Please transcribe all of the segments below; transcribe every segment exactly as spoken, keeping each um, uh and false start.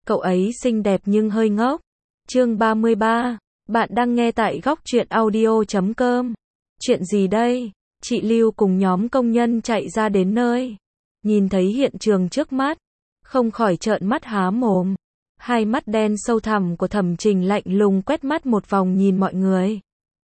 Cậu ấy xinh đẹp nhưng hơi ngốc. Chương ba mươi ba. Bạn đang nghe tại góc truyện audio chấm com. Chuyện gì đây? Chị Lưu cùng nhóm công nhân chạy ra đến nơi. Nhìn thấy hiện trường trước mắt, không khỏi trợn mắt há mồm. Hai mắt đen sâu thẳm của Thẩm Trình lạnh lùng quét mắt một vòng nhìn mọi người.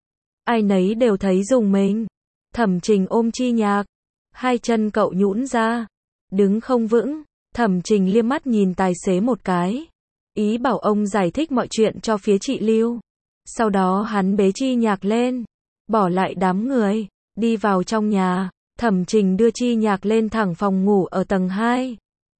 Ai nấy đều thấy rùng mình. Thẩm Trình ôm Chi Nhạc. Hai chân cậu nhũn ra. Đứng không vững. Thẩm Trình liếc mắt nhìn tài xế một cái. Ý bảo ông giải thích mọi chuyện cho phía chị Lưu. Sau đó hắn bế Chi Nhạc lên. Bỏ lại đám người. Đi vào trong nhà. Thẩm Trình đưa Chi Nhạc lên thẳng phòng ngủ ở tầng hai.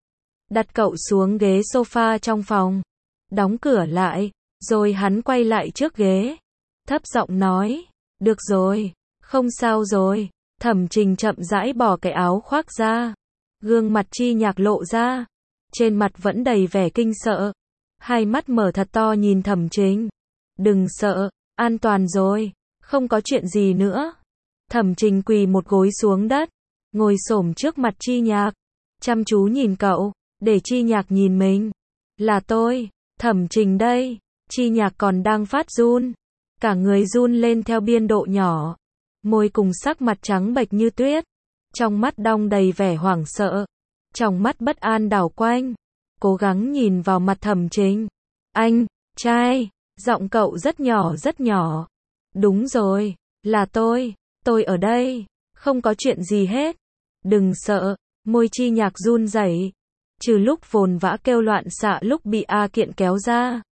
Đặt cậu xuống ghế sofa trong phòng. Đóng cửa lại. Rồi hắn quay lại trước ghế. Thấp giọng nói. Được rồi. Không sao rồi. Thẩm Trình chậm rãi bỏ cái áo khoác ra. Gương mặt Chi Nhạc lộ ra. Trên mặt vẫn đầy vẻ kinh sợ. Hai mắt mở thật to nhìn Thẩm Trình. Đừng sợ. An toàn rồi. Không có chuyện gì nữa. Thẩm Trình quỳ một gối xuống đất. Ngồi xổm trước mặt Chi Nhạc. Chăm chú nhìn cậu. Để Chi Nhạc nhìn mình. Là tôi. Thẩm Trình đây. Chi Nhạc còn đang phát run. Cả người run lên theo biên độ nhỏ. Môi cùng sắc mặt trắng bệch như tuyết. Trong mắt đong đầy vẻ hoảng sợ. Trong mắt bất an đảo quanh. Cố gắng nhìn vào mặt Thẩm Trình. Anh, trai. Giọng cậu rất nhỏ rất nhỏ. Đúng rồi. Là tôi. Tôi ở đây. Không có chuyện gì hết. Đừng sợ. Môi Chi Nhạc run rẩy. Trừ lúc vồn vã kêu loạn xạ lúc bị A Kiện kéo ra.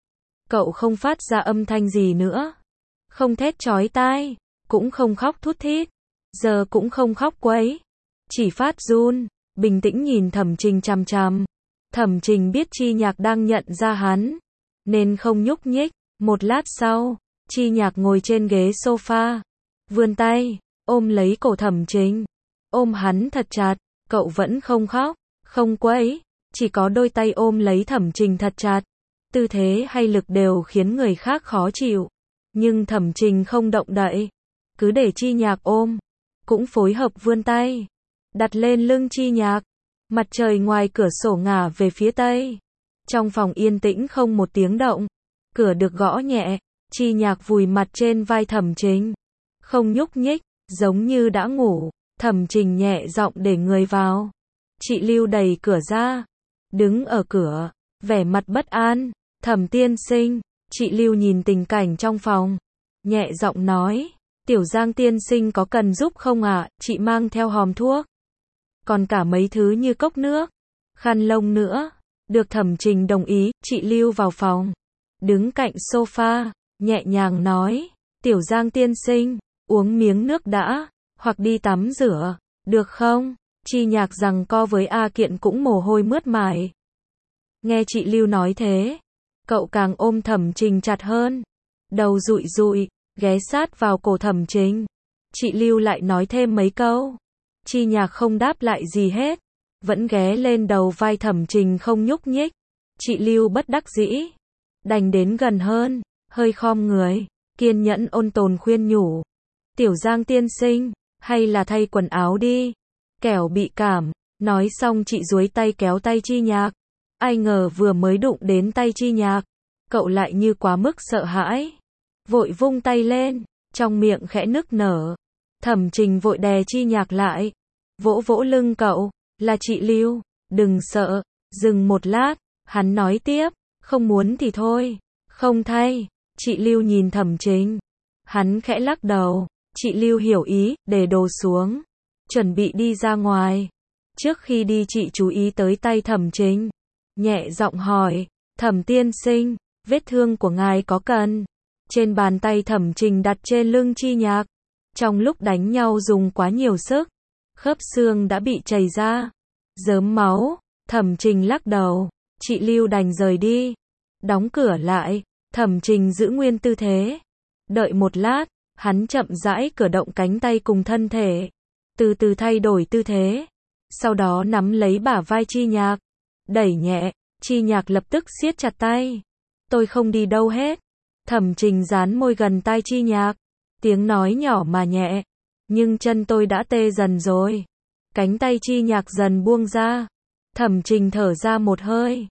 Cậu không phát ra âm thanh gì nữa. Không thét chói tai. Cũng không khóc thút thít. Giờ cũng không khóc quấy. Chỉ phát run. Bình tĩnh nhìn Thẩm Trình chằm chằm. Thẩm Trình biết Chi Nhạc đang nhận ra hắn. Nên không nhúc nhích. Một lát sau. Chi Nhạc ngồi trên ghế sofa. Vươn tay. Ôm lấy cổ Thẩm Trình. Ôm hắn thật chặt. Cậu vẫn không khóc. Không quấy. Chỉ có đôi tay ôm lấy Thẩm Trình thật chặt. Tư thế hay lực đều khiến người khác khó chịu. Nhưng Thẩm Trình không động đậy. Cứ để Chi Nhạc ôm. Cũng phối hợp vươn tay. Đặt lên lưng Chi Nhạc. Mặt trời ngoài cửa sổ ngả về phía tây. Trong phòng yên tĩnh không một tiếng động. Cửa được gõ nhẹ. Chi Nhạc vùi mặt trên vai Thẩm Trình. Không nhúc nhích. Giống như đã ngủ. Thẩm Trình nhẹ giọng để người vào. Chị Lưu đẩy cửa ra. Đứng ở cửa. Vẻ mặt bất an. Thẩm tiên sinh. Chị Lưu nhìn tình cảnh trong phòng. Nhẹ giọng nói. Tiểu Giang tiên sinh có cần giúp không ạ? À? Chị mang theo hòm thuốc. Còn cả mấy thứ như cốc nước. Khăn lông nữa. Được Thẩm Trình đồng ý. Chị Lưu vào phòng. Đứng cạnh sofa. Nhẹ nhàng nói. Tiểu Giang tiên sinh. Uống miếng nước đã. Hoặc đi tắm rửa. Được không? Chi Nhạc rằng co với A Kiện cũng mồ hôi mướt mải. Nghe chị Lưu nói thế. Cậu càng ôm Thẩm Trình chặt hơn. Đầu dụi dụi. Ghé sát vào cổ Thẩm Trình. Chị Lưu lại nói thêm mấy câu. Chi Nhạc không đáp lại gì hết. Vẫn ghé lên đầu vai Thẩm Trình không nhúc nhích. Chị Lưu bất đắc dĩ. Đành đến gần hơn. Hơi khom người. Kiên nhẫn ôn tồn khuyên nhủ. Tiểu Giang tiên sinh. Hay là thay quần áo đi. Kẻo bị cảm. Nói xong chị duỗi tay kéo tay Chi Nhạc. Ai ngờ vừa mới đụng đến tay Chi Nhạc. Cậu lại như quá mức sợ hãi. Vội vung tay lên. Trong miệng khẽ nức nở. Thẩm Trình vội đè Chi Nhạc lại. Vỗ vỗ lưng cậu. Là chị Lưu. Đừng sợ. Dừng một lát. Hắn nói tiếp. Không muốn thì thôi. Không thay. Chị Lưu nhìn Thẩm Trình. Hắn khẽ lắc đầu. Chị Lưu hiểu ý. Để đồ xuống. Chuẩn bị đi ra ngoài. Trước khi đi chị chú ý tới tay Thẩm Trình. Nhẹ giọng hỏi. Thẩm tiên sinh. Vết thương của ngài có cần? Trên bàn tay Thẩm Trình đặt trên lưng Chi Nhạc. Trong lúc đánh nhau dùng quá nhiều sức. Khớp xương đã bị chảy ra. Rớm máu. Thẩm Trình lắc đầu. Chị Lưu đành rời đi. Đóng cửa lại. Thẩm Trình giữ nguyên tư thế. Đợi một lát. Hắn chậm rãi cử động cánh tay cùng thân thể. Từ từ thay đổi tư thế. Sau đó nắm lấy bả vai Chi Nhạc. Đẩy nhẹ. Chi Nhạc lập tức siết chặt tay. Tôi không đi đâu hết. Thẩm Trình dán môi gần tai Chi Nhạc. Tiếng nói nhỏ mà nhẹ. Nhưng chân tôi đã tê dần rồi. Cánh tay Chi Nhạc dần buông ra. Thẩm Trình thở ra một hơi.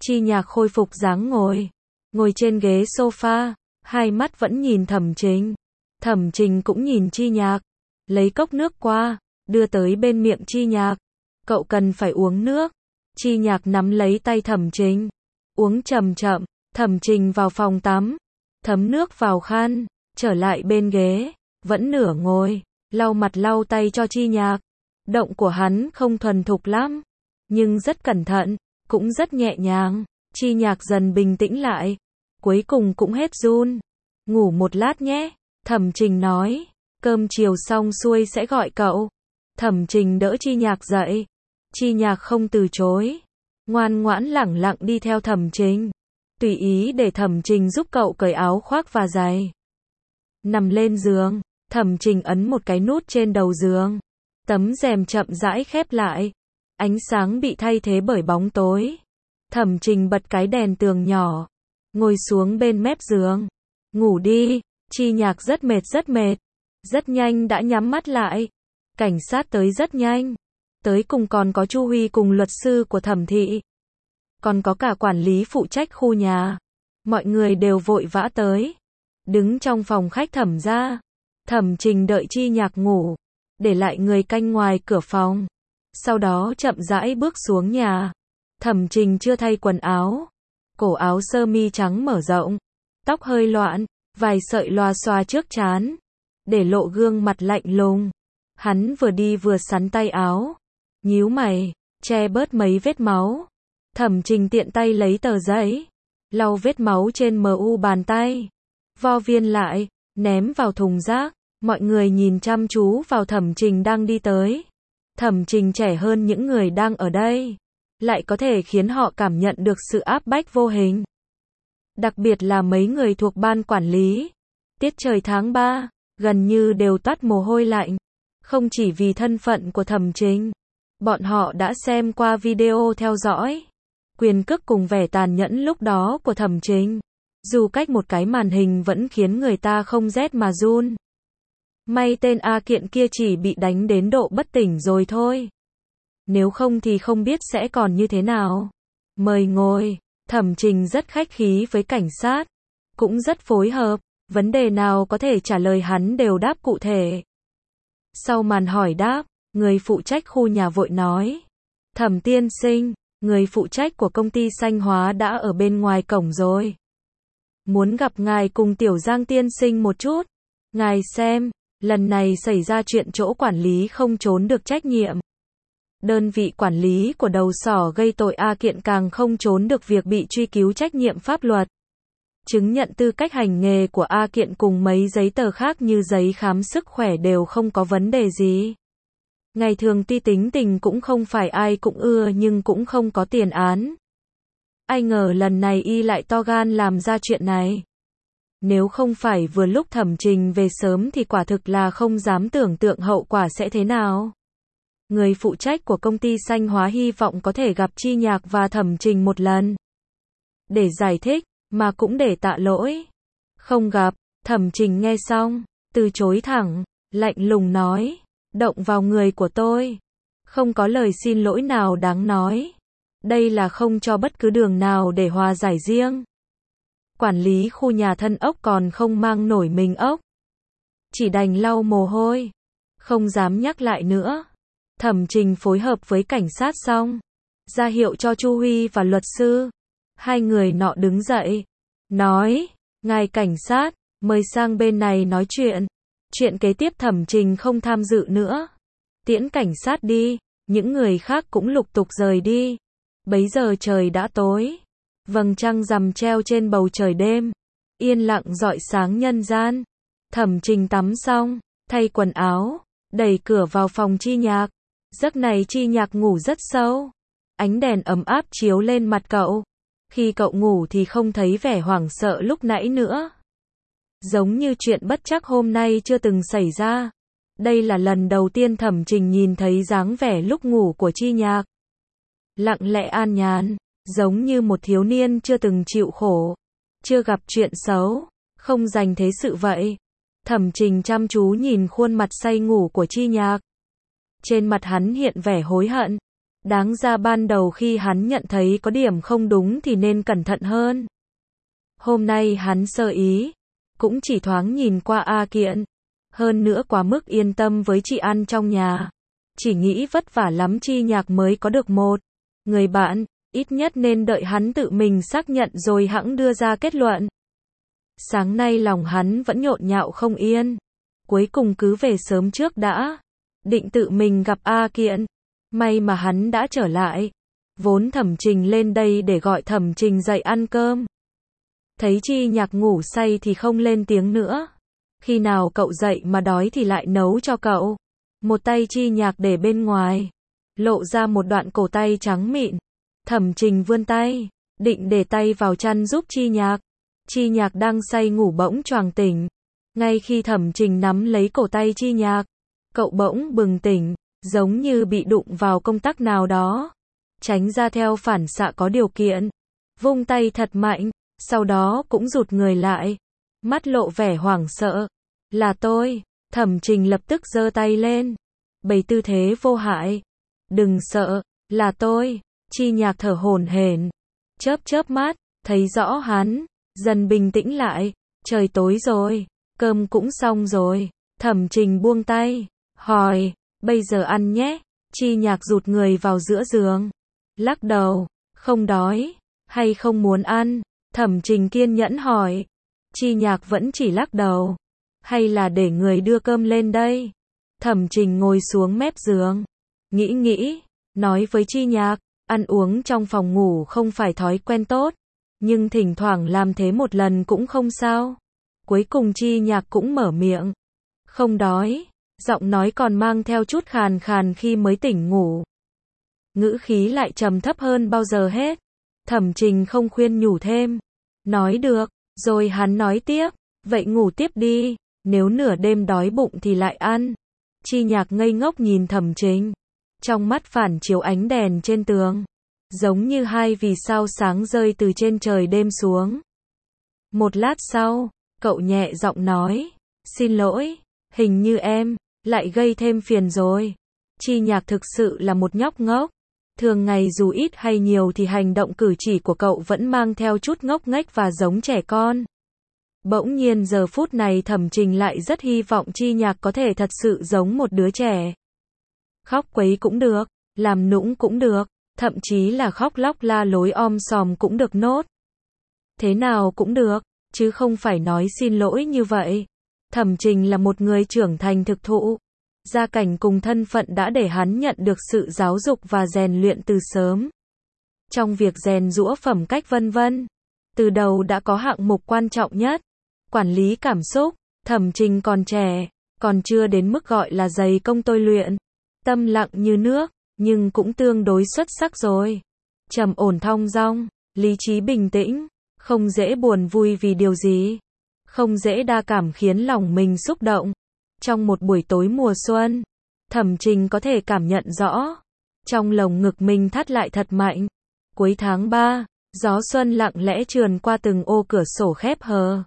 Chi Nhạc khôi phục dáng ngồi. Ngồi trên ghế sofa, hai mắt vẫn nhìn Thẩm Trình. Thẩm Trình cũng nhìn Chi Nhạc. Lấy cốc nước qua, đưa tới bên miệng Chi Nhạc. Cậu cần phải uống nước. Chi Nhạc nắm lấy tay Thẩm Trình. Uống chậm chậm. Thẩm Trình vào phòng tắm. Thấm nước vào khăn. Trở lại bên ghế. Vẫn nửa ngồi. Lau mặt lau tay cho Chi Nhạc. Động của hắn không thuần thục lắm. Nhưng rất cẩn thận. Cũng rất nhẹ nhàng. Chi Nhạc dần bình tĩnh lại. Cuối cùng cũng hết run. Ngủ một lát nhé. Thẩm Trình nói. Cơm chiều xong xuôi sẽ gọi cậu. Thẩm Trình đỡ Chi Nhạc dậy. Chi Nhạc không từ chối. Ngoan ngoãn lẳng lặng đi theo Thẩm Trình. Tùy ý để Thẩm Trình giúp cậu cởi áo khoác và giày. Nằm lên giường. Thẩm Trình ấn một cái nút trên đầu giường. Tấm rèm chậm rãi khép lại. Ánh sáng bị thay thế bởi bóng tối. Thẩm Trình bật cái đèn tường nhỏ. Ngồi xuống bên mép giường. Ngủ đi. Chi Nhạc rất mệt rất mệt. Rất nhanh đã nhắm mắt lại. Cảnh sát tới rất nhanh. Tới cùng còn có Chu Huy cùng luật sư của Thẩm thị. Còn có cả quản lý phụ trách khu nhà. Mọi người đều vội vã tới. Đứng trong phòng khách Thẩm gia. Thẩm Trình đợi Chi Nhạc ngủ. Để lại người canh ngoài cửa phòng. Sau đó chậm rãi bước xuống nhà. Thẩm Trình chưa thay quần áo. Cổ áo sơ mi trắng mở rộng. Tóc hơi loạn. Vài sợi lòa xòa trước trán. Để lộ gương mặt lạnh lùng. Hắn vừa đi vừa sắn tay áo. Nhíu mày. Che bớt mấy vết máu. Thẩm Trình tiện tay lấy tờ giấy. Lau vết máu trên mu bàn tay. Vo viên lại. Ném vào thùng rác. Mọi người nhìn chăm chú vào Thẩm Trình đang đi tới. Thẩm Trình trẻ hơn những người đang ở đây. Lại có thể khiến họ cảm nhận được sự áp bách vô hình. Đặc biệt là mấy người thuộc ban quản lý. Tiết trời tháng ba, gần như đều toát mồ hôi lạnh. Không chỉ vì thân phận của Thẩm Trình. Bọn họ đã xem qua video theo dõi. Quyền cước cùng vẻ tàn nhẫn lúc đó của Thẩm Trình. Dù cách một cái màn hình vẫn khiến người ta không rét mà run. May tên A Kiện kia chỉ bị đánh đến độ bất tỉnh rồi thôi. Nếu không thì không biết sẽ còn như thế nào. Mời ngồi. Thẩm Trình rất khách khí với cảnh sát. Cũng rất phối hợp. Vấn đề nào có thể trả lời hắn đều đáp cụ thể. Sau màn hỏi đáp, người phụ trách khu nhà vội nói. Thẩm tiên sinh, người phụ trách của công ty Xanh Hóa đã ở bên ngoài cổng rồi. Muốn gặp ngài cùng Tiểu Giang tiên sinh một chút. Ngài xem, lần này xảy ra chuyện chỗ quản lý không trốn được trách nhiệm. Đơn vị quản lý của đầu sỏ gây tội A Kiện càng không trốn được việc bị truy cứu trách nhiệm pháp luật. Chứng nhận tư cách hành nghề của A Kiện cùng mấy giấy tờ khác như giấy khám sức khỏe đều không có vấn đề gì. Ngày thường tuy tính tình cũng không phải ai cũng ưa nhưng cũng không có tiền án. Ai ngờ lần này y lại to gan làm ra chuyện này. Nếu không phải vừa lúc Thẩm Trình về sớm thì quả thực là không dám tưởng tượng hậu quả sẽ thế nào. Người phụ trách của công ty Xanh Hóa hy vọng có thể gặp Chi Nhạc và Thẩm Trình một lần. Để giải thích, mà cũng để tạ lỗi. Không gặp, Thẩm Trình nghe xong, từ chối thẳng, lạnh lùng nói, động vào người của tôi. Không có lời xin lỗi nào đáng nói. Đây là không cho bất cứ đường nào để hòa giải riêng. Quản lý khu nhà thân ốc còn không mang nổi mình ốc. Chỉ đành lau mồ hôi. Không dám nhắc lại nữa. Thẩm Trình phối hợp với cảnh sát xong. Ra hiệu cho Chu Huy và luật sư. Hai người nọ đứng dậy. Nói, ngài cảnh sát, mời sang bên này nói chuyện. Chuyện kế tiếp Thẩm Trình không tham dự nữa. Tiễn cảnh sát đi. Những người khác cũng lục tục rời đi. Bấy giờ trời đã tối. Vầng trăng rằm treo trên bầu trời đêm. Yên lặng rọi sáng nhân gian. Thẩm Trình tắm xong, thay quần áo, đẩy cửa vào phòng Chi Nhạc. Giấc này Chi Nhạc ngủ rất sâu. Ánh đèn ấm áp chiếu lên mặt cậu. Khi cậu ngủ thì không thấy vẻ hoảng sợ lúc nãy nữa. Giống như chuyện bất trắc hôm nay chưa từng xảy ra. Đây là lần đầu tiên Thẩm Trình nhìn thấy dáng vẻ lúc ngủ của Chi Nhạc. Lặng lẽ an nhàn, giống như một thiếu niên chưa từng chịu khổ, chưa gặp chuyện xấu, không dành thế sự vậy. Thẩm Trình chăm chú nhìn khuôn mặt say ngủ của Chi Nhạc. Trên mặt hắn hiện vẻ hối hận. Đáng ra ban đầu khi hắn nhận thấy có điểm không đúng thì nên cẩn thận hơn. Hôm nay hắn sơ ý, cũng chỉ thoáng nhìn qua A Kiện. Hơn nữa quá mức yên tâm với chị ăn trong nhà. Chỉ nghĩ vất vả lắm Chi Nhạc mới có được một người bạn, ít nhất nên đợi hắn tự mình xác nhận rồi hẵng đưa ra kết luận. Sáng nay lòng hắn vẫn nhộn nhạo không yên. Cuối cùng cứ về sớm trước đã. Định tự mình gặp A Kiện. May mà hắn đã trở lại. Vốn Thẩm Trình lên đây để gọi Thẩm Trình dậy ăn cơm. Thấy Chi Nhạc ngủ say thì không lên tiếng nữa. Khi nào cậu dậy mà đói thì lại nấu cho cậu. Một tay Chi Nhạc để bên ngoài. Lộ ra một đoạn cổ tay trắng mịn. Thẩm Trình vươn tay. Định để tay vào chăn giúp Chi Nhạc. Chi Nhạc đang say ngủ bỗng choàng tỉnh. Ngay khi Thẩm Trình nắm lấy cổ tay Chi Nhạc. Cậu bỗng bừng tỉnh. Giống như bị đụng vào công tắc nào đó. Tránh ra theo phản xạ có điều kiện. Vung tay thật mạnh. Sau đó cũng rụt người lại. Mắt lộ vẻ hoảng sợ. Là tôi. Thẩm Trình lập tức giơ tay lên. Bày tư thế vô hại. Đừng sợ. Là tôi. Chi Nhạc thở hổn hển. Chớp chớp mắt. Thấy rõ hắn. Dần bình tĩnh lại. Trời tối rồi. Cơm cũng xong rồi. Thẩm Trình buông tay. Hỏi. Bây giờ ăn nhé. Chi Nhạc rụt người vào giữa giường. Lắc đầu. Không đói. Hay không muốn ăn? Thẩm Trình kiên nhẫn hỏi. Chi Nhạc vẫn chỉ lắc đầu. Hay là để người đưa cơm lên đây? Thẩm Trình ngồi xuống mép giường. Nghĩ nghĩ. Nói với Chi Nhạc. Ăn uống trong phòng ngủ không phải thói quen tốt. Nhưng thỉnh thoảng làm thế một lần cũng không sao. Cuối cùng Chi Nhạc cũng mở miệng. Không đói. Giọng nói còn mang theo chút khàn khàn khi mới tỉnh ngủ. Ngữ khí lại trầm thấp hơn bao giờ hết. Thẩm Trình không khuyên nhủ thêm. Nói được. Rồi hắn nói tiếp. Vậy ngủ tiếp đi. Nếu nửa đêm đói bụng thì lại ăn. Chi Nhạc ngây ngốc nhìn Thẩm Trình. Trong mắt phản chiếu ánh đèn trên tường. Giống như hai vì sao sáng rơi từ trên trời đêm xuống. Một lát sau, cậu nhẹ giọng nói. Xin lỗi. Hình như em lại gây thêm phiền rồi. Chi Nhạc thực sự là một nhóc ngốc. Thường ngày dù ít hay nhiều thì hành động cử chỉ của cậu vẫn mang theo chút ngốc nghếch và giống trẻ con. Bỗng nhiên giờ phút này Thẩm Trình lại rất hy vọng Chi Nhạc có thể thật sự giống một đứa trẻ. Khóc quấy cũng được, làm nũng cũng được, thậm chí là khóc lóc la lối om sòm cũng được nốt. Thế nào cũng được, chứ không phải nói xin lỗi như vậy. Thẩm Trình là một người trưởng thành thực thụ. Gia cảnh cùng thân phận đã để hắn nhận được sự giáo dục và rèn luyện từ sớm. Trong việc rèn giũa phẩm cách vân vân. Từ đầu đã có hạng mục quan trọng nhất. Quản lý cảm xúc. Thẩm Trình còn trẻ, còn chưa đến mức gọi là dày công tôi luyện. Tâm lặng như nước, nhưng cũng tương đối xuất sắc rồi. Trầm ổn thong dong, lý trí bình tĩnh, không dễ buồn vui vì điều gì. Không dễ đa cảm khiến lòng mình xúc động. Trong một buổi tối mùa xuân, Thẩm Trình có thể cảm nhận rõ. Trong lồng ngực mình thắt lại thật mạnh. Cuối tháng ba, gió xuân lặng lẽ trườn qua từng ô cửa sổ khép hờ.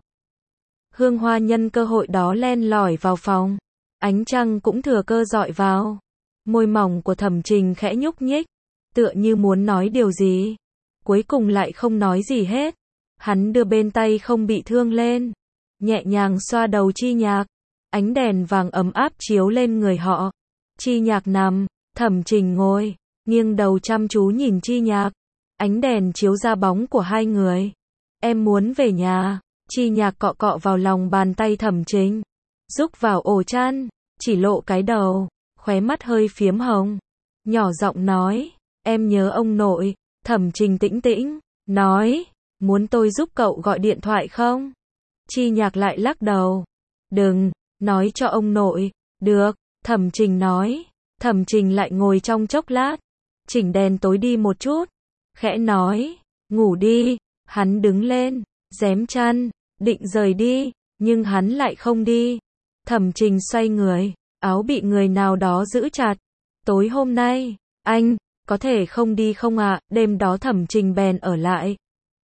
Hương hoa nhân cơ hội đó len lỏi vào phòng. Ánh trăng cũng thừa cơ dọi vào. Môi mỏng của Thẩm Trình khẽ nhúc nhích. Tựa như muốn nói điều gì. Cuối cùng lại không nói gì hết. Hắn đưa bên tay không bị thương lên. Nhẹ nhàng xoa đầu Chi Nhạc. Ánh đèn vàng ấm áp chiếu lên người họ. Chi Nhạc nằm, Thẩm Trình ngồi, nghiêng đầu chăm chú nhìn Chi Nhạc. Ánh đèn chiếu ra bóng của hai người. Em muốn về nhà. Chi Nhạc cọ cọ vào lòng bàn tay Thẩm Trình. Rúc vào ổ chăn, chỉ lộ cái đầu, khóe mắt hơi phiếm hồng. Nhỏ giọng nói, em nhớ ông nội. Thẩm Trình tĩnh tĩnh, nói, muốn tôi giúp cậu gọi điện thoại không? Chi Nhạc lại lắc đầu. Đừng, nói cho ông nội. Được, Thẩm Trình nói. Thẩm Trình lại ngồi trong chốc lát. Chỉnh đèn tối đi một chút. Khẽ nói, ngủ đi. Hắn đứng lên, rém chăn, định rời đi, nhưng hắn lại không đi. Thẩm Trình xoay người, áo bị người nào đó giữ chặt. Tối hôm nay, anh, có thể không đi không ạ? À? Đêm đó Thẩm Trình bèn ở lại.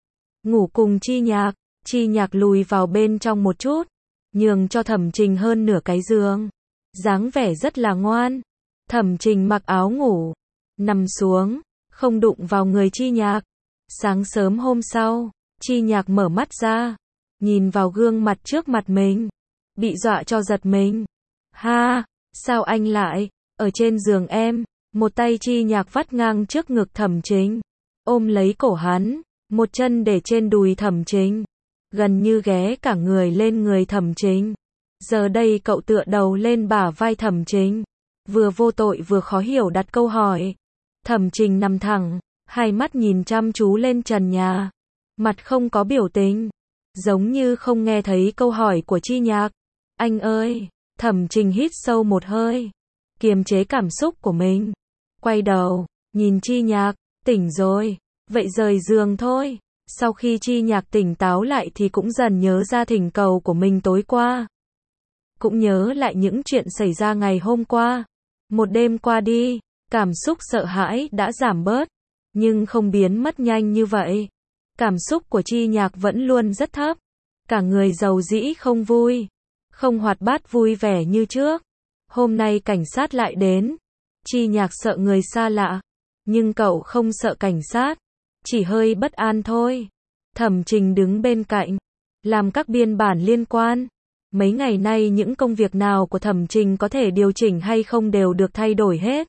Ngủ cùng Chi Nhạc. Chi Nhạc lùi vào bên trong một chút, nhường cho Thẩm Trình hơn nửa cái giường. Dáng vẻ rất là ngoan. Thẩm Trình mặc áo ngủ, nằm xuống, không đụng vào người Chi Nhạc. Sáng sớm hôm sau, Chi Nhạc mở mắt ra, nhìn vào gương mặt trước mặt mình, bị dọa cho giật mình. Ha, sao anh lại, ở trên giường em, một tay Chi Nhạc vắt ngang trước ngực Thẩm Trình, ôm lấy cổ hắn, một chân để trên đùi Thẩm Trình, gần như ghé cả người lên người Thẩm Trình. Giờ đây cậu tựa đầu lên bả vai Thẩm Trình, vừa vô tội vừa khó hiểu đặt câu hỏi. Thẩm Trình nằm thẳng, hai mắt nhìn chăm chú lên trần nhà, mặt không có biểu tình, giống như không nghe thấy câu hỏi của Chi Nhạc. Anh ơi, Thẩm Trình hít sâu một hơi, kiềm chế cảm xúc của mình, quay đầu, nhìn Chi Nhạc, tỉnh rồi, vậy rời giường thôi. Sau khi Chi Nhạc tỉnh táo lại thì cũng dần nhớ ra thỉnh cầu của mình tối qua. Cũng nhớ lại những chuyện xảy ra ngày hôm qua. Một đêm qua đi, cảm xúc sợ hãi đã giảm bớt, nhưng không biến mất nhanh như vậy. Cảm xúc của Chi Nhạc vẫn luôn rất thấp, cả người dầu dĩ không vui, không hoạt bát vui vẻ như trước. Hôm nay cảnh sát lại đến, Chi Nhạc sợ người xa lạ, nhưng cậu không sợ cảnh sát, chỉ hơi bất an thôi. Thẩm Trình đứng bên cạnh, làm các biên bản liên quan. Mấy ngày nay những công việc nào của Thẩm Trình có thể điều chỉnh hay không đều được thay đổi hết.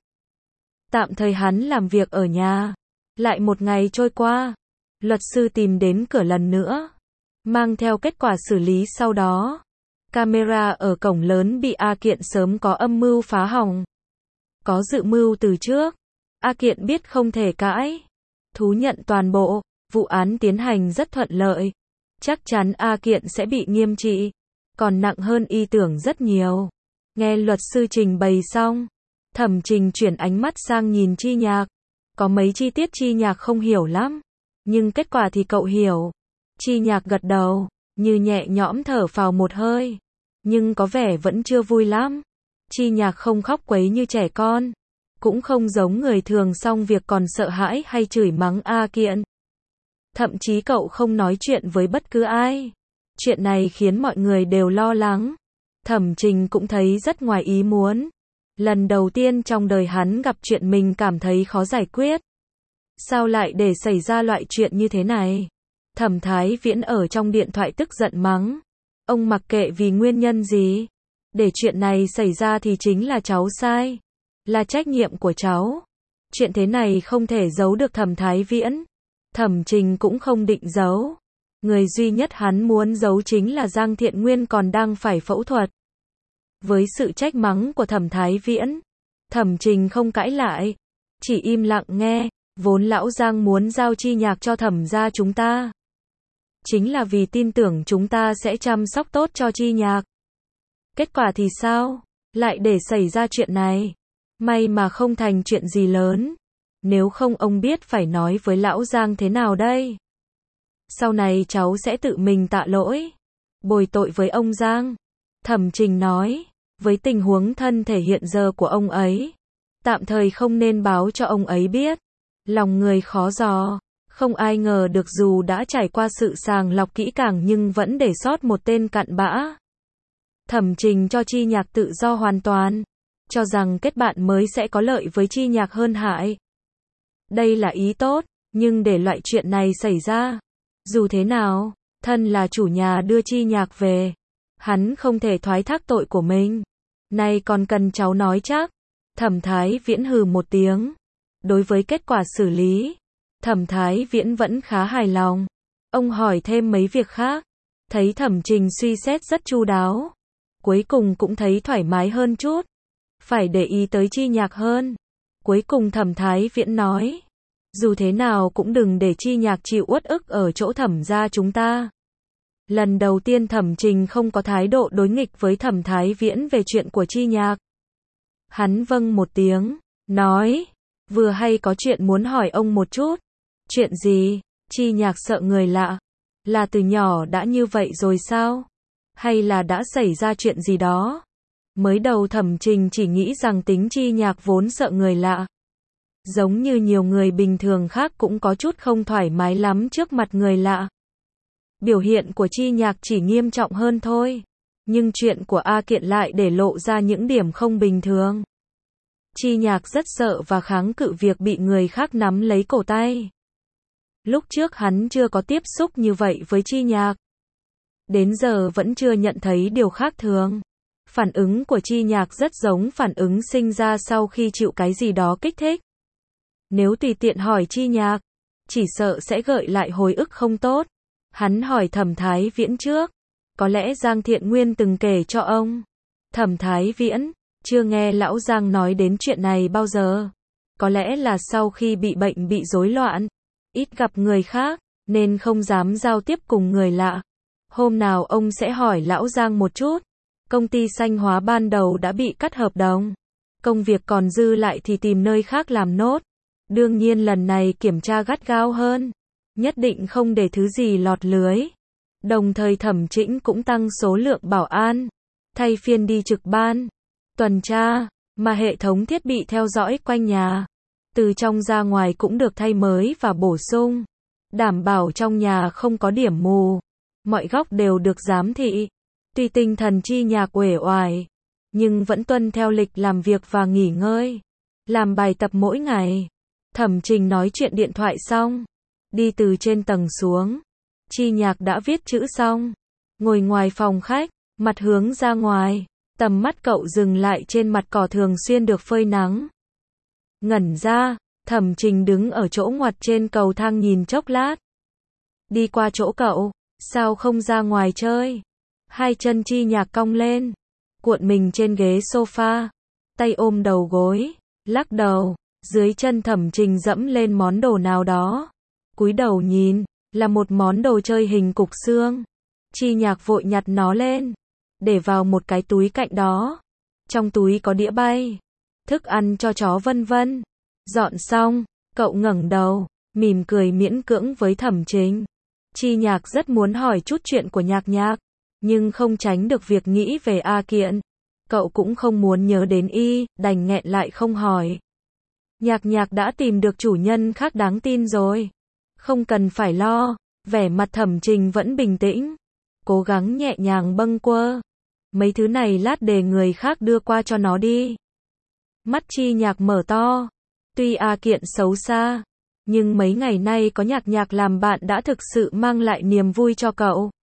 Tạm thời hắn làm việc ở nhà. Lại một ngày trôi qua, luật sư tìm đến cửa lần nữa, mang theo kết quả xử lý sau đó. Camera ở cổng lớn bị A Kiện sớm có âm mưu phá hỏng. Có dự mưu từ trước. A Kiện biết không thể cãi. Thú nhận toàn bộ, vụ án tiến hành rất thuận lợi. Chắc chắn A Kiện sẽ bị nghiêm trị, còn nặng hơn y tưởng rất nhiều. Nghe luật sư trình bày xong, Thẩm Trình chuyển ánh mắt sang nhìn Chi Nhạc. Có mấy chi tiết Chi Nhạc không hiểu lắm, nhưng kết quả thì cậu hiểu. Chi Nhạc gật đầu, như nhẹ nhõm thở phào một hơi, nhưng có vẻ vẫn chưa vui lắm. Chi Nhạc không khóc quấy như trẻ con, cũng không giống người thường xong việc còn sợ hãi hay chửi mắng A Kiện. Thậm chí cậu không nói chuyện với bất cứ ai. Chuyện này khiến mọi người đều lo lắng. Thẩm Trình cũng thấy rất ngoài ý muốn. Lần đầu tiên trong đời hắn gặp chuyện mình cảm thấy khó giải quyết. Sao lại để xảy ra loại chuyện như thế này? Thẩm Thái Viễn ở trong điện thoại tức giận mắng. Ông mặc kệ vì nguyên nhân gì. Để chuyện này xảy ra thì chính là cháu sai. Là trách nhiệm của cháu. Chuyện thế này không thể giấu được Thẩm Thái Viễn. Thẩm Trình cũng không định giấu. Người duy nhất hắn muốn giấu chính là Giang Thiện Nguyên còn đang phải phẫu thuật. Với sự trách mắng của Thẩm Thái Viễn, Thẩm Trình không cãi lại, chỉ im lặng nghe. Vốn lão Giang muốn giao Chi Nhạc cho Thẩm gia chúng ta, chính là vì tin tưởng chúng ta sẽ chăm sóc tốt cho Chi Nhạc. Kết quả thì sao? Lại để xảy ra chuyện này. May mà không thành chuyện gì lớn. Nếu không ông biết phải nói với lão Giang thế nào đây? Sau này cháu sẽ tự mình tạ lỗi, bồi tội với ông Giang. Thẩm Trình nói, với tình huống thân thể hiện giờ của ông ấy, tạm thời không nên báo cho ông ấy biết. Lòng người khó dò, không ai ngờ được dù đã trải qua sự sàng lọc kỹ càng nhưng vẫn để sót một tên cặn bã. Thẩm Trình cho Chi Nhạc tự do hoàn toàn, cho rằng kết bạn mới sẽ có lợi với Chi Nhạc hơn hại. Đây là ý tốt, nhưng để loại chuyện này xảy ra, dù thế nào, thân là chủ nhà đưa Chi Nhạc về, hắn không thể thoái thác tội của mình. Này còn cần cháu nói chắc. Thẩm Thái Viễn hừ một tiếng. Đối với kết quả xử lý, Thẩm Thái Viễn vẫn khá hài lòng. Ông hỏi thêm mấy việc khác, thấy Thẩm Trình suy xét rất chu đáo. Cuối cùng cũng thấy thoải mái hơn chút. Phải để ý tới Chi Nhạc hơn. Cuối cùng Thẩm Thái Viễn nói, dù thế nào cũng đừng để Chi Nhạc chịu uất ức ở chỗ Thẩm gia chúng ta. Lần đầu tiên Thẩm Trình không có thái độ đối nghịch với Thẩm Thái Viễn về chuyện của Chi Nhạc. Hắn vâng một tiếng, nói, vừa hay có chuyện muốn hỏi ông một chút. Chuyện gì? Chi Nhạc sợ người lạ. Là từ nhỏ đã như vậy rồi sao? Hay là đã xảy ra chuyện gì đó? Mới đầu Thẩm Trình chỉ nghĩ rằng tính Chi Nhạc vốn sợ người lạ. Giống như nhiều người bình thường khác cũng có chút không thoải mái lắm trước mặt người lạ. Biểu hiện của Chi Nhạc chỉ nghiêm trọng hơn thôi. Nhưng chuyện của A Kiện lại để lộ ra những điểm không bình thường. Chi Nhạc rất sợ và kháng cự việc bị người khác nắm lấy cổ tay. Lúc trước hắn chưa có tiếp xúc như vậy với Chi Nhạc. Đến giờ vẫn chưa nhận thấy điều khác thường. Phản ứng của Chi Nhạc rất giống phản ứng sinh ra sau khi chịu cái gì đó kích thích. Nếu tùy tiện hỏi Chi Nhạc, chỉ sợ sẽ gợi lại hồi ức không tốt. Hắn hỏi Thẩm Thái Viễn trước. Có lẽ Giang Thiện Nguyên từng kể cho ông. Thẩm Thái Viễn, chưa nghe lão Giang nói đến chuyện này bao giờ. Có lẽ là sau khi bị bệnh bị rối loạn, ít gặp người khác, nên không dám giao tiếp cùng người lạ. Hôm nào ông sẽ hỏi lão Giang một chút. Công ty Xanh Hóa ban đầu đã bị cắt hợp đồng. Công việc còn dư lại thì tìm nơi khác làm nốt. Đương nhiên lần này kiểm tra gắt gao hơn. Nhất định không để thứ gì lọt lưới. Đồng thời Thẩm Chĩnh cũng tăng số lượng bảo an. Thay phiên đi trực ban, tuần tra, mà hệ thống thiết bị theo dõi quanh nhà. Từ trong ra ngoài cũng được thay mới và bổ sung. Đảm bảo trong nhà không có điểm mù. Mọi góc đều được giám thị. Tuy tinh thần Chi Nhạc uể oải, nhưng vẫn tuân theo lịch làm việc và nghỉ ngơi. Làm bài tập mỗi ngày. Thẩm Trình nói chuyện điện thoại xong. Đi từ trên tầng xuống. Chi Nhạc đã viết chữ xong. Ngồi ngoài phòng khách, mặt hướng ra ngoài. Tầm mắt cậu dừng lại trên mặt cỏ thường xuyên được phơi nắng. Ngẩn ra, Thẩm Trình đứng ở chỗ ngoặt trên cầu thang nhìn chốc lát. Đi qua chỗ cậu, sao không ra ngoài chơi? Hai chân Chi Nhạc cong lên, cuộn mình trên ghế sofa, tay ôm đầu gối, lắc đầu, dưới chân Thẩm Trình dẫm lên món đồ nào đó. Cúi đầu nhìn, là một món đồ chơi hình cục xương. Chi Nhạc vội nhặt nó lên, để vào một cái túi cạnh đó. Trong túi có đĩa bay, thức ăn cho chó vân vân. Dọn xong, cậu ngẩng đầu, mỉm cười miễn cưỡng với Thẩm Trình. Chi Nhạc rất muốn hỏi chút chuyện của Nhạc Nhạc, nhưng không tránh được việc nghĩ về A Kiện. Cậu cũng không muốn nhớ đến y, đành nghẹn lại không hỏi. Nhạc Nhạc đã tìm được chủ nhân khác đáng tin rồi. Không cần phải lo, vẻ mặt Thẩm Trình vẫn bình tĩnh. Cố gắng nhẹ nhàng bâng quơ. Mấy thứ này lát để người khác đưa qua cho nó đi. Mắt Chi Nhạc mở to. Tuy A Kiện xấu xa, nhưng mấy ngày nay có Nhạc Nhạc làm bạn đã thực sự mang lại niềm vui cho cậu.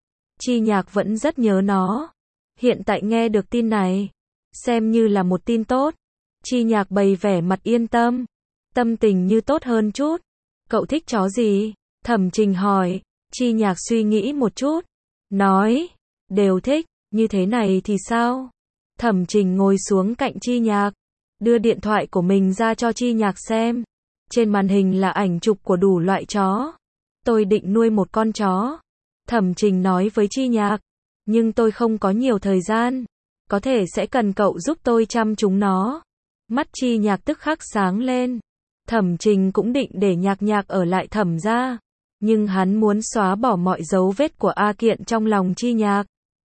Chi Nhạc vẫn rất nhớ nó. Hiện tại nghe được tin này, xem như là một tin tốt. Chi Nhạc bày vẻ mặt yên tâm. Tâm tình như tốt hơn chút. Cậu thích chó gì? Thẩm Trình hỏi. Chi Nhạc suy nghĩ một chút. Nói, đều thích, như thế này thì sao? Thẩm Trình ngồi xuống cạnh Chi Nhạc. Đưa điện thoại của mình ra cho Chi Nhạc xem. Trên màn hình là ảnh chụp của đủ loại chó. Tôi định nuôi một con chó. Thẩm Trình nói với Chi Nhạc. Nhưng tôi không có nhiều thời gian. Có thể sẽ cần cậu giúp tôi chăm chúng nó. Mắt Chi Nhạc tức khắc sáng lên. Thẩm Trình cũng định để Nhạc Nhạc ở lại Thẩm gia. Nhưng hắn muốn xóa bỏ mọi dấu vết của A Kiện trong lòng Chi Nhạc.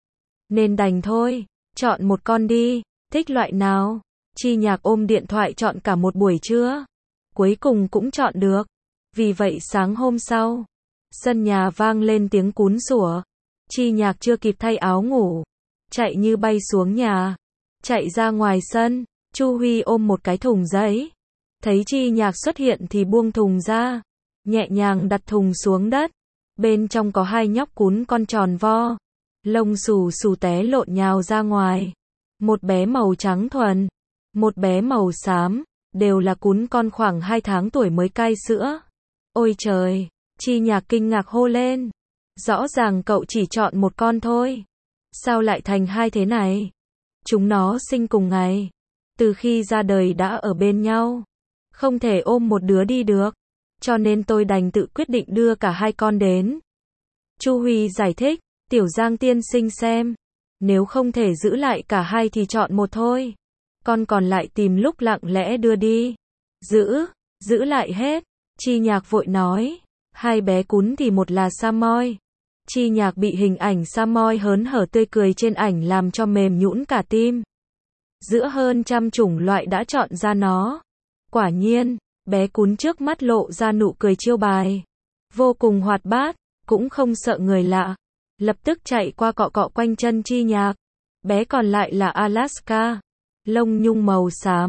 Nên đành thôi. Chọn một con đi. Thích loại nào? Chi Nhạc ôm điện thoại chọn cả một buổi trưa. Cuối cùng cũng chọn được. Vì vậy sáng hôm sau, sân nhà vang lên tiếng cún sủa. Chi Nhạc chưa kịp thay áo ngủ, chạy như bay xuống nhà. Chạy ra ngoài sân, Chu Huy ôm một cái thùng giấy. Thấy Chi Nhạc xuất hiện thì buông thùng ra, nhẹ nhàng đặt thùng xuống đất. Bên trong có hai nhóc cún con tròn vo, lông xù xù té lộn nhào ra ngoài. Một bé màu trắng thuần, một bé màu xám, đều là cún con khoảng hai tháng tuổi mới cai sữa. Ôi trời, Chi Nhạc kinh ngạc hô lên. Rõ ràng cậu chỉ chọn một con thôi. Sao lại thành hai thế này? Chúng nó sinh cùng ngày. Từ khi ra đời đã ở bên nhau. Không thể ôm một đứa đi được. Cho nên tôi đành tự quyết định đưa cả hai con đến. Chu Huy giải thích, Tiểu Giang tiên sinh xem. Nếu không thể giữ lại cả hai thì chọn một thôi. Con còn lại tìm lúc lặng lẽ đưa đi. Giữ, giữ lại hết. Chi Nhạc vội nói. Hai bé cún thì một là Samoy. Chi Nhạc bị hình ảnh Samoy hớn hở tươi cười trên ảnh làm cho mềm nhũn cả tim. Giữa hơn trăm chủng loại đã chọn ra nó. Quả nhiên, bé cún trước mắt lộ ra nụ cười chiêu bài. Vô cùng hoạt bát, cũng không sợ người lạ. Lập tức chạy qua cọ cọ quanh chân Chi Nhạc. Bé còn lại là Alaska. Lông nhung màu xám,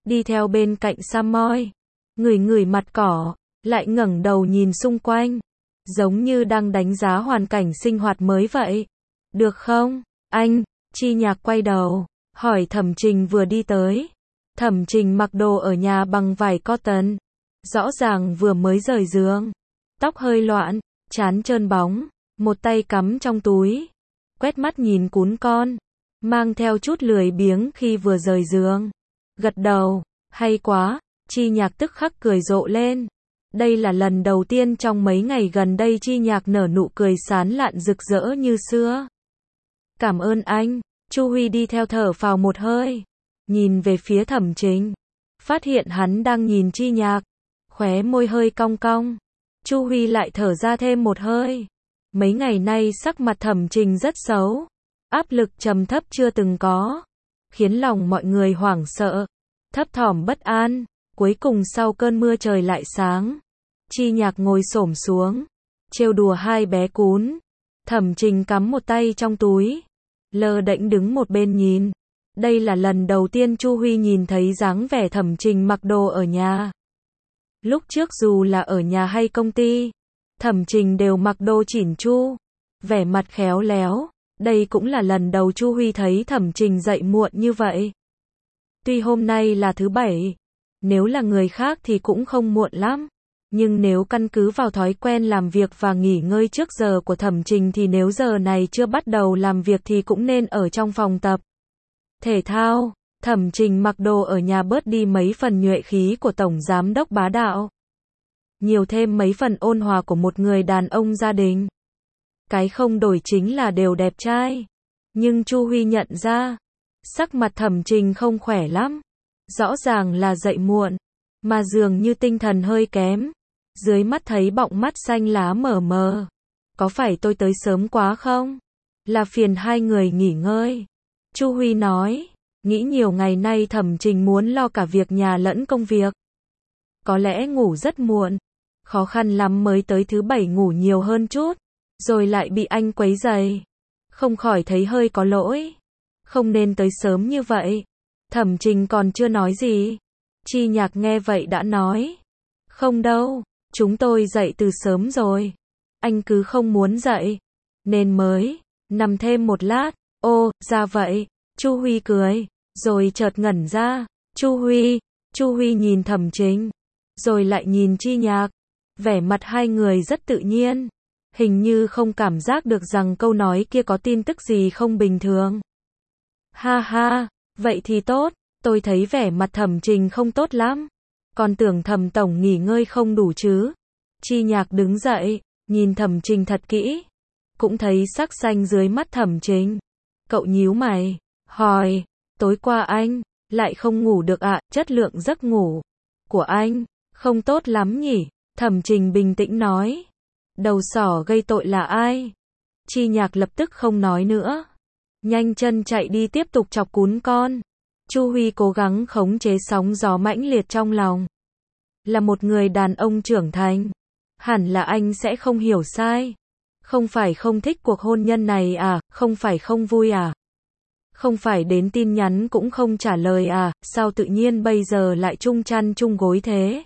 đi theo bên cạnh Samoy, ngửi ngửi mặt cỏ, lại ngẩng đầu nhìn xung quanh, giống như đang đánh giá hoàn cảnh sinh hoạt mới vậy. Được không, anh? Chi Nhạc quay đầu, hỏi Thẩm Trình vừa đi tới. Thẩm Trình mặc đồ ở nhà bằng vải cotton, rõ ràng vừa mới rời giường, tóc hơi loạn, trán trơn bóng, một tay cắm trong túi, quét mắt nhìn cún con, mang theo chút lười biếng khi vừa rời giường. Gật đầu, hay quá, Chi Nhạc tức khắc cười rộ lên. Đây là lần đầu tiên trong mấy ngày gần đây Chi Nhạc nở nụ cười sán lạn rực rỡ như xưa. Cảm ơn anh, Chu Huy đi theo thở phào một hơi, nhìn về phía Thẩm Trình, phát hiện hắn đang nhìn Chi Nhạc, khóe môi hơi cong cong. Chu Huy lại thở ra thêm một hơi. Mấy ngày nay sắc mặt Thẩm Trình rất xấu, áp lực trầm thấp chưa từng có, khiến lòng mọi người hoảng sợ, thấp thỏm bất an. Cuối cùng sau cơn mưa trời lại sáng. Chi Nhạc ngồi xổm xuống, trêu đùa hai bé cún. Thẩm Trình cắm một tay trong túi, lơ đễnh đứng một bên nhìn. Đây là lần đầu tiên Chu Huy nhìn thấy dáng vẻ Thẩm Trình mặc đồ ở nhà. Lúc trước dù là ở nhà hay công ty, Thẩm Trình đều mặc đồ chỉn chu, vẻ mặt khéo léo. Đây cũng là lần đầu Chu Huy thấy Thẩm Trình dậy muộn như vậy. Tuy hôm nay là thứ bảy, nếu là người khác thì cũng không muộn lắm. Nhưng nếu căn cứ vào thói quen làm việc và nghỉ ngơi trước giờ của Thẩm Trình thì nếu giờ này chưa bắt đầu làm việc thì cũng nên ở trong phòng tập thể thao. Thẩm Trình mặc đồ ở nhà bớt đi mấy phần nhuệ khí của tổng giám đốc bá đạo, nhiều thêm mấy phần ôn hòa của một người đàn ông gia đình. Cái không đổi chính là đều đẹp trai. Nhưng Chu Huy nhận ra, sắc mặt Thẩm Trình không khỏe lắm. Rõ ràng là dậy muộn, mà dường như tinh thần hơi kém. Dưới mắt thấy bọng mắt xanh lá mờ mờ. Có phải tôi tới sớm quá không? Là phiền hai người nghỉ ngơi. Chu Huy nói, nghĩ nhiều ngày nay Thẩm Trình muốn lo cả việc nhà lẫn công việc. Có lẽ ngủ rất muộn, khó khăn lắm mới tới thứ bảy ngủ nhiều hơn chút, rồi lại bị anh quấy rầy. Không khỏi thấy hơi có lỗi. Không nên tới sớm như vậy. Thẩm Trình còn chưa nói gì. Chi Nhạc nghe vậy đã nói, không đâu, chúng tôi dậy từ sớm rồi. Anh cứ không muốn dậy, nên mới nằm thêm một lát. Ô, ra vậy. Chu Huy cười, rồi chợt ngẩn ra. Chu Huy, Chu Huy nhìn Thẩm Trình, rồi lại nhìn Chi Nhạc. Vẻ mặt hai người rất tự nhiên, hình như không cảm giác được rằng câu nói kia có tin tức gì không bình thường. Ha ha, vậy thì tốt, tôi thấy vẻ mặt Thẩm Trình không tốt lắm. Còn tưởng Thẩm tổng nghỉ ngơi không đủ chứ. Chi Nhạc đứng dậy, nhìn Thẩm Trình thật kỹ, cũng thấy sắc xanh dưới mắt Thẩm Trình. Cậu nhíu mày, hỏi, tối qua anh lại không ngủ được ạ? À? Chất lượng giấc ngủ của anh không tốt lắm nhỉ? Thẩm Trình bình tĩnh nói. Đầu sỏ gây tội là ai? Chi Nhạc lập tức không nói nữa, nhanh chân chạy đi tiếp tục chọc cún con. Chu Huy cố gắng khống chế sóng gió mãnh liệt trong lòng. Là một người đàn ông trưởng thành, hẳn là anh sẽ không hiểu sai. Không phải không thích cuộc hôn nhân này à? Không phải không vui à? Không phải đến tin nhắn cũng không trả lời à? Sao tự nhiên bây giờ lại chung chăn chung gối thế?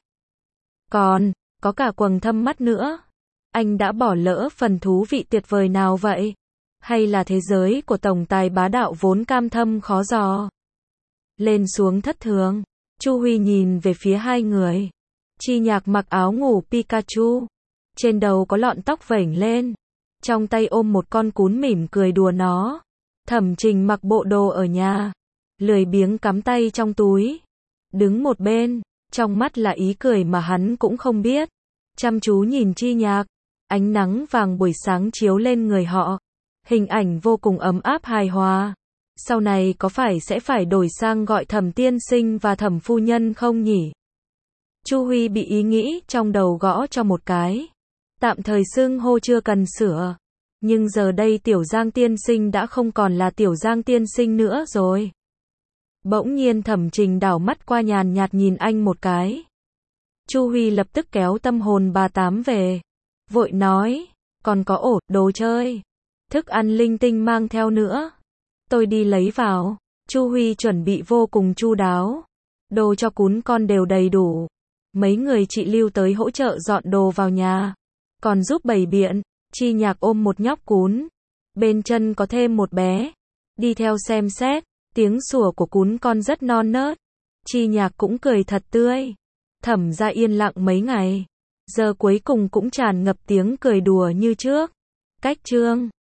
Còn có cả quầng thâm mắt nữa. Anh đã bỏ lỡ phần thú vị tuyệt vời nào vậy? Hay là thế giới của tổng tài bá đạo vốn cam thâm khó dò? Lên xuống thất thường. Chu Huy nhìn về phía hai người. Chi Nhạc mặc áo ngủ Pikachu, trên đầu có lọn tóc vểnh lên, trong tay ôm một con cún mỉm cười đùa nó. Thẩm Trình mặc bộ đồ ở nhà, lười biếng cắm tay trong túi, đứng một bên, trong mắt là ý cười mà hắn cũng không biết, chăm chú nhìn Chi Nhạc. Ánh nắng vàng buổi sáng chiếu lên người họ, hình ảnh vô cùng ấm áp hài hòa. Sau này có phải sẽ phải đổi sang gọi Thẩm tiên sinh và Thẩm phu nhân không nhỉ? Chu Huy bị ý nghĩ trong đầu gõ cho một cái. Tạm thời xưng hô chưa cần sửa, nhưng giờ đây Tiểu Giang tiên sinh đã không còn là Tiểu Giang tiên sinh nữa rồi. Bỗng nhiên Thẩm Trình đảo mắt qua nhàn nhạt nhìn anh một cái. Chu Huy lập tức kéo tâm hồn bà tám về, vội nói, còn có ổ, đồ chơi, thức ăn linh tinh mang theo nữa. Tôi đi lấy vào. Chu Huy chuẩn bị vô cùng chu đáo. Đồ cho cún con đều đầy đủ. Mấy người chị Lưu tới hỗ trợ dọn đồ vào nhà, còn giúp bày biện. Chi Nhạc ôm một nhóc cún, bên chân có thêm một bé, đi theo xem xét. Tiếng sủa của cún con rất non nớt. Chi Nhạc cũng cười thật tươi. Thẩm gia yên lặng mấy ngày, giờ cuối cùng cũng tràn ngập tiếng cười đùa như trước. Cách chương